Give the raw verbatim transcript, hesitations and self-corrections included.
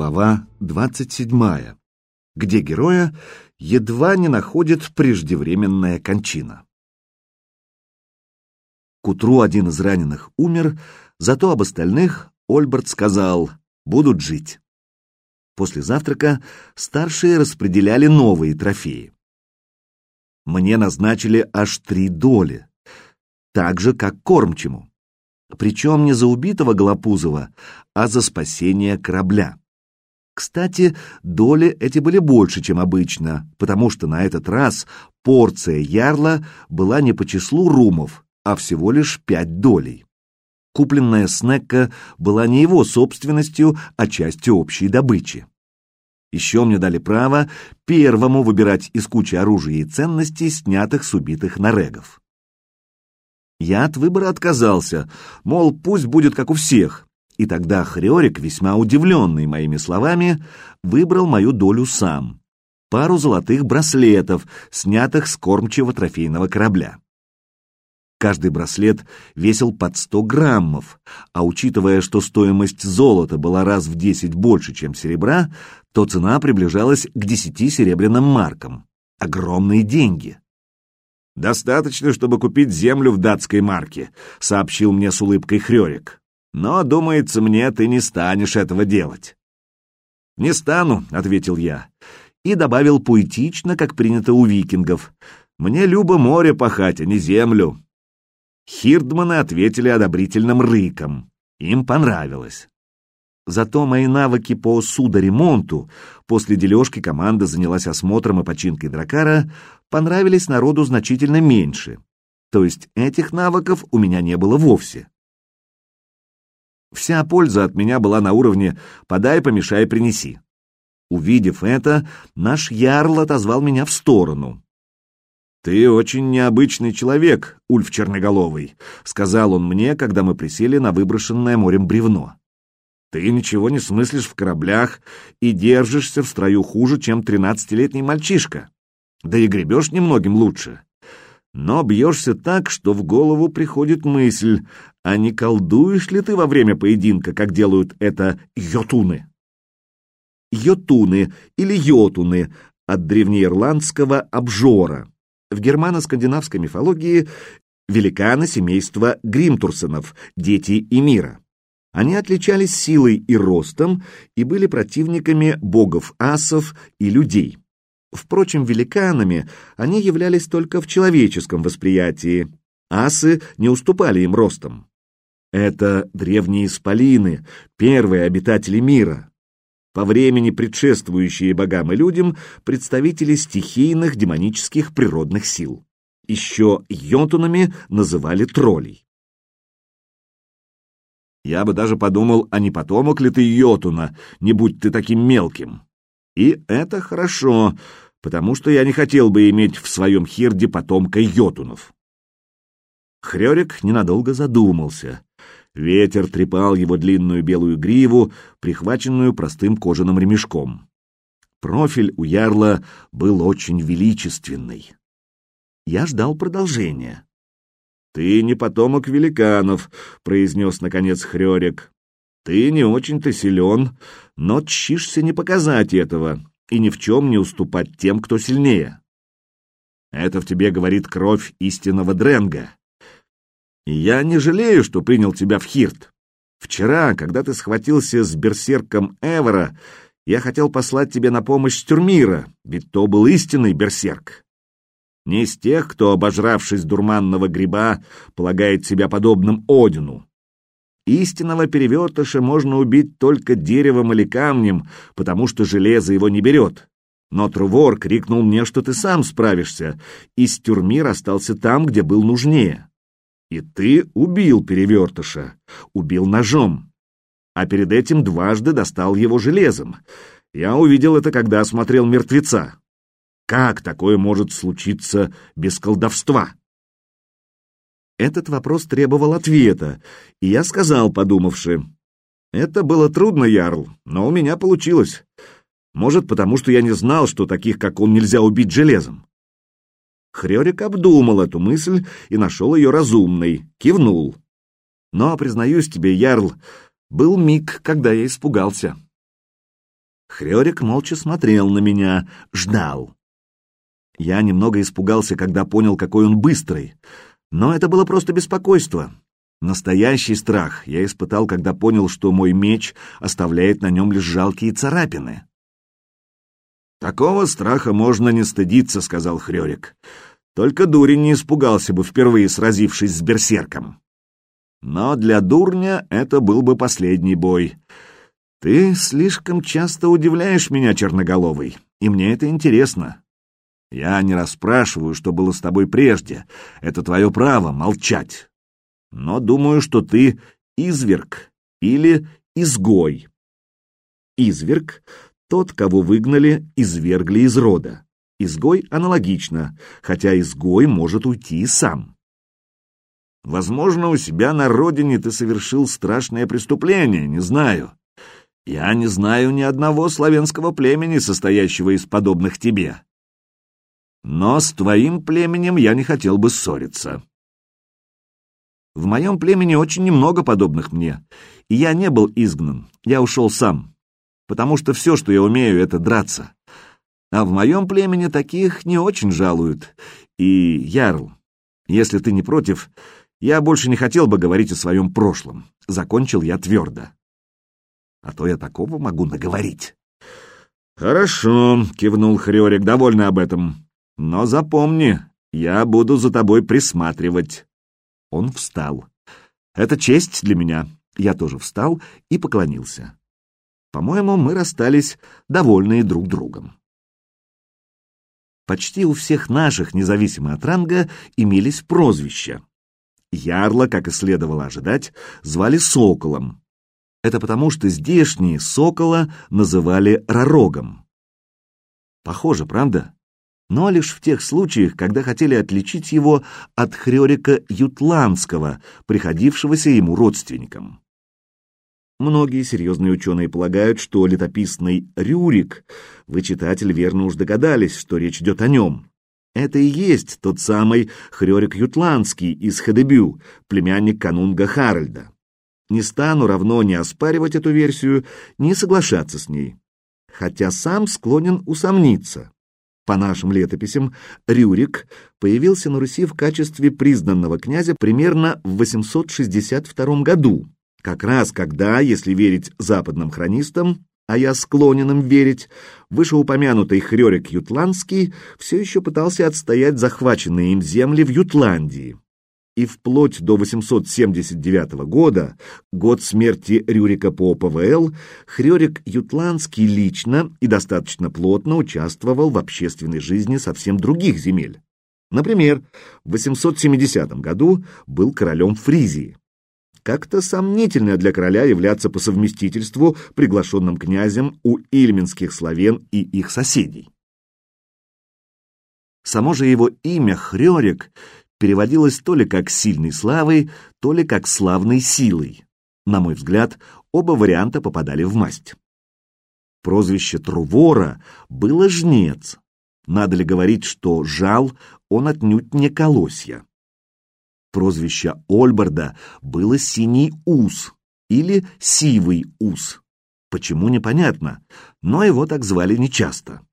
Глава двадцать седьмая, где героя едва не находит преждевременная кончина. К утру один из раненых умер, зато об остальных Ольберт сказал: «Будут жить». После завтрака старшие распределяли новые трофеи. Мне назначили аж три доли, так же, как кормчему. Причем не за убитого Голопузова, а за спасение корабля. Кстати, доли эти были больше, чем обычно, потому что на этот раз порция ярла была не по числу румов, а всего лишь пять долей. Купленная снекка была не его собственностью, а частью общей добычи. Еще мне дали право первому выбирать из кучи оружия и ценностей, снятых с убитых норегов. Я от выбора отказался, мол, пусть будет как у всех. И тогда Хрёрик, весьма удивленный моими словами, выбрал мою долю сам. Пару золотых браслетов, снятых с кормчего трофейного корабля. Каждый браслет весил под сто граммов, а учитывая, что стоимость золота была раз в десять больше, чем серебра, то цена приближалась к десяти серебряным маркам. Огромные деньги. «Достаточно, чтобы купить землю в датской марке», — сообщил мне с улыбкой Хрёрик. «Но, думается мне, ты не станешь этого делать». «Не стану», — ответил я, и добавил поэтично, как принято у викингов: «Мне любо море пахать, а не землю». Хирдманы ответили одобрительным рыком. Им понравилось. Зато мои навыки по судоремонту, после дележки команда занялась осмотром и починкой дракара, понравились народу значительно меньше. То есть этих навыков у меня не было вовсе. Вся польза от меня была на уровне «подай, помешай, принеси». Увидев это, наш ярл отозвал меня в сторону. «Ты очень необычный человек, Ульф Черноголовый», — сказал он мне, когда мы присели на выброшенное морем бревно. «Ты ничего не смыслишь в кораблях и держишься в строю хуже, чем тринадцатилетний мальчишка. Да и гребешь немногим лучше. Но бьешься так, что в голову приходит мысль, а не колдуешь ли ты во время поединка, как делают это йотуны?» Йотуны или йотуны от древнеирландского обжора. В германо-скандинавской мифологии великаны семейства Гримтурсенов, дети Эмира. Они отличались силой и ростом и были противниками богов-асов и людей. Впрочем, великанами они являлись только в человеческом восприятии. Асы не уступали им ростом. Это древние исполины, первые обитатели мира. По времени предшествующие богам и людям представители стихийных демонических природных сил. Еще йотунами называли троллей. Я бы даже подумал, а не потомок ли ты йотуна, не будь ты таким мелким. И это хорошо, потому что я не хотел бы иметь в своем хирде потомка йотунов. Хрёрик ненадолго задумался. Ветер трепал его длинную белую гриву, прихваченную простым кожаным ремешком. Профиль у ярла был очень величественный. Я ждал продолжения. «Ты не потомок великанов», — произнес наконец Хрёрик. «Ты не очень-то силен, но тщишься не показать этого и ни в чем не уступать тем, кто сильнее. Это в тебе говорит кровь истинного Дренга. И я не жалею, что принял тебя в хирд. Вчера, когда ты схватился с берсерком Эвора, я хотел послать тебе на помощь Стюрмира, ведь то был истинный берсерк. Не из тех, кто, обожравшись дурманного гриба, полагает себя подобным Одину. Истинного перевертыша можно убить только деревом или камнем, потому что железо его не берет. Но Трувор крикнул мне, что ты сам справишься, и Стюрмир остался там, где был нужнее. И ты убил перевертыша, убил ножом, а перед этим дважды достал его железом. Я увидел это, когда осмотрел мертвеца. Как такое может случиться без колдовства?» Этот вопрос требовал ответа, и я сказал, подумавши: «Это было трудно, ярл, но у меня получилось. Может, потому что я не знал, что таких, как он, нельзя убить железом». Хрёрик обдумал эту мысль и нашел ее разумной, кивнул. «Но, признаюсь тебе, ярл, был миг, когда я испугался». Хрёрик молча смотрел на меня, ждал. Я немного испугался, когда понял, какой он быстрый, но это было просто беспокойство. Настоящий страх я испытал, когда понял, что мой меч оставляет на нем лишь жалкие царапины. «Такого страха можно не стыдиться», — сказал Хрёрик. «Только дурень не испугался бы, впервые сразившись с берсерком. Но для дурня это был бы последний бой. Ты слишком часто удивляешь меня, черноголовый, и мне это интересно. Я не расспрашиваю, что было с тобой прежде. Это твое право молчать. Но думаю, что ты изверг или изгой. Изверг — тот, кого выгнали, извергли из рода. Изгой аналогично, хотя изгой может уйти и сам. Возможно, у себя на родине ты совершил страшное преступление, не знаю. Я не знаю ни одного славянского племени, состоящего из подобных тебе. Но с твоим племенем я не хотел бы ссориться. В моем племени очень немного подобных мне, и я не был изгнан, я ушел сам, потому что все, что я умею, это драться. А в моем племени таких не очень жалуют. И, Ярл, если ты не против, я больше не хотел бы говорить о своем прошлом. Закончил я твердо. А то я такого могу наговорить. Хорошо, кивнул Хрёрик, довольно об этом. Но запомни, я буду за тобой присматривать. Он встал. Это честь для меня. Я тоже встал и поклонился. По-моему, мы расстались довольные друг другом. Почти у всех наших, независимо от ранга, имелись прозвища. Ярла, как и следовало ожидать, звали Соколом. Это потому, что здешние Сокола называли Ророгом. Похоже, правда? Но лишь в тех случаях, когда хотели отличить его от Хрёрика Ютландского, приходившегося ему родственником. Многие серьезные ученые полагают, что летописный Рюрик, вы, читатель, верно уж догадались, что речь идет о нем. Это и есть тот самый Хрёрик Ютландский из Хедебю, племянник канунга Харальда. Не стану равно ни оспаривать эту версию, ни соглашаться с ней, хотя сам склонен усомниться. По нашим летописям, Рюрик появился на Руси в качестве признанного князя примерно в восемьсот шестьдесят втором году, как раз когда, если верить западным хронистам, а я склонен им верить, вышеупомянутый Хрёрик Ютландский все еще пытался отстоять захваченные им земли в Ютландии. И вплоть до восемьсот семьдесят девятого года, год смерти Рюрика по ПВЛ, Хрёрик Ютландский лично и достаточно плотно участвовал в общественной жизни совсем других земель. Например, в восемьсот семидесятом году был королем Фризии. Как-то сомнительно для короля являться по совместительству приглашенным князем у ильминских славян и их соседей. Само же его имя Хрёрик переводилось то ли как «сильной славой», то ли как «славной силой». На мой взгляд, оба варианта попадали в масть. Прозвище Трувора было «жнец». Надо ли говорить, что жал он отнюдь не колосья. Прозвище Ольберда было «синий ус» или «сивый ус». Почему, непонятно, но его так звали нечасто.